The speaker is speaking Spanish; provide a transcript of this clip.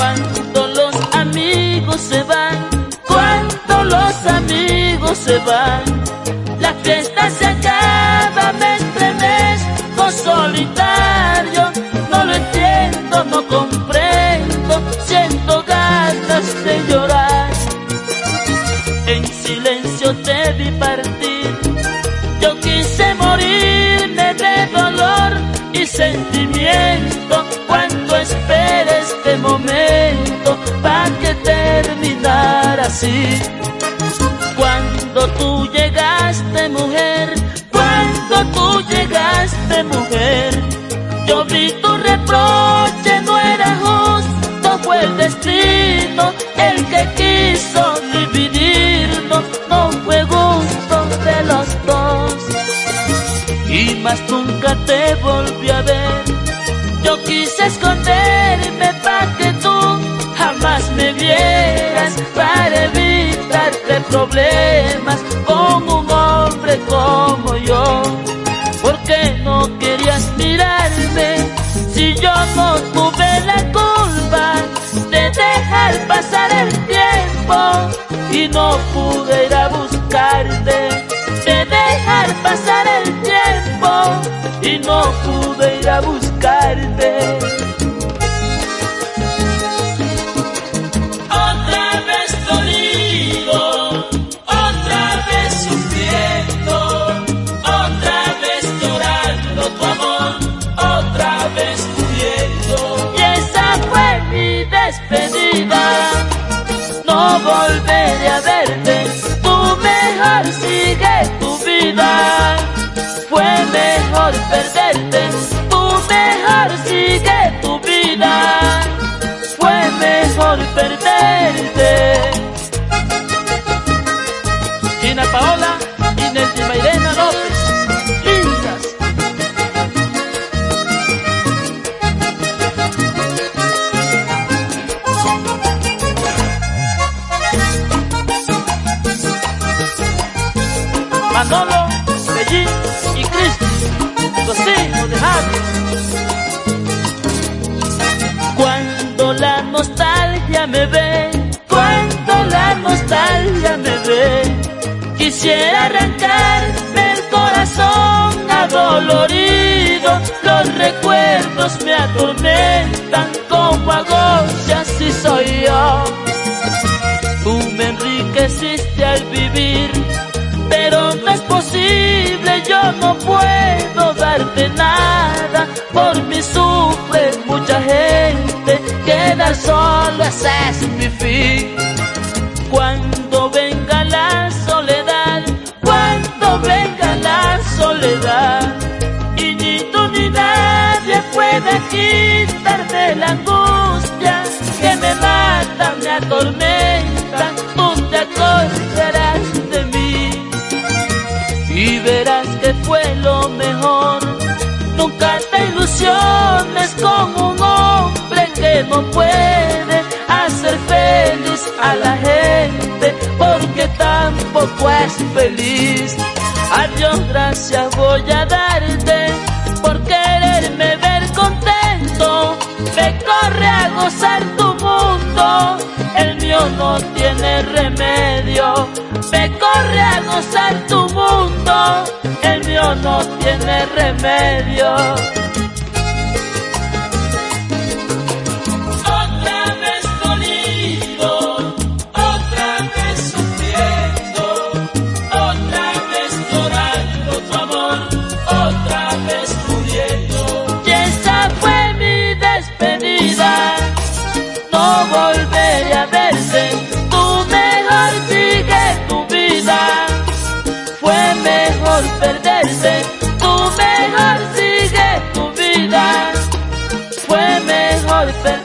Cuando los amigos se van, cuando los amigos se van, la fiesta se acaba mes tras mes, no solitario, no lo entiendo, no comprendo, siento ganas de llorar. En silencio te vi partir, yo quise morirme de dolor y sentimiento, cuando esperé este momento para que terminara así. Cuando tú llegaste, mujer, cuando tú llegaste, mujer, yo vi tu reproche, no era justo, fue el destino el que quiso dividirnos, no fue gusto de los dos. Y más nunca te volví a ver, yo quise esconderme para que tú jamás me vieras, para evitarte problemas con un hombre como yo. ¿Por qué no querías mirarme si yo no tuve la culpa de dejar pasar el tiempo y no pude ir a buscarte? De dejar pasar el tiempo y no pude ir a buscarte. Otra vez dolido, otra vez sufriendo, otra vez llorando tu amor, otra vez muriendo. Y esa fue mi despedida, no volveré a verte, tú mejor sigue tu vida. Fue mejor perderte, tú mejor sigue tu vida. Fue mejor perderte. Gina Paola y Nelly Mairena López, lindas. Manolo, Bellín y Cristi, los hijos de Javi. Cuando la nostalgia me ve, cuando la nostalgia me ve, quisiera arrancarme el corazón adolorido. Los recuerdos me atormentan como agobia, así soy yo. Tú me enriqueciste al vivir, pero no es posible, yo no puedo darte nada. Por mí sufre mucha gente, quedar solo ese es mi fin. Cuando venga la soledad, cuando venga la soledad, y ni tú ni nadie puede quitarme la angustia que me mata, me atormenta, tú te acordarás de mí y verás que fue lo mejor. Nunca te ilusiones con un hombre que no puede hacer feliz a la gente, porque tampoco es feliz. Adiós, gracias voy a darte por quererme ver contento. Me corre a gozar tu mundo, el mío no tiene remedio. Me corre a gozar tu mundo, el mío no tiene remedio. Otra vez dolido, otra vez sufriendo, otra vez llorando tu amor, otra vez muriendo. Y esa fue mi despedida, no volveré a verte, tú mejor sigue tu vida. Fue mejor perderte, tú mejor sigue tu vida. Fue mejor perderte.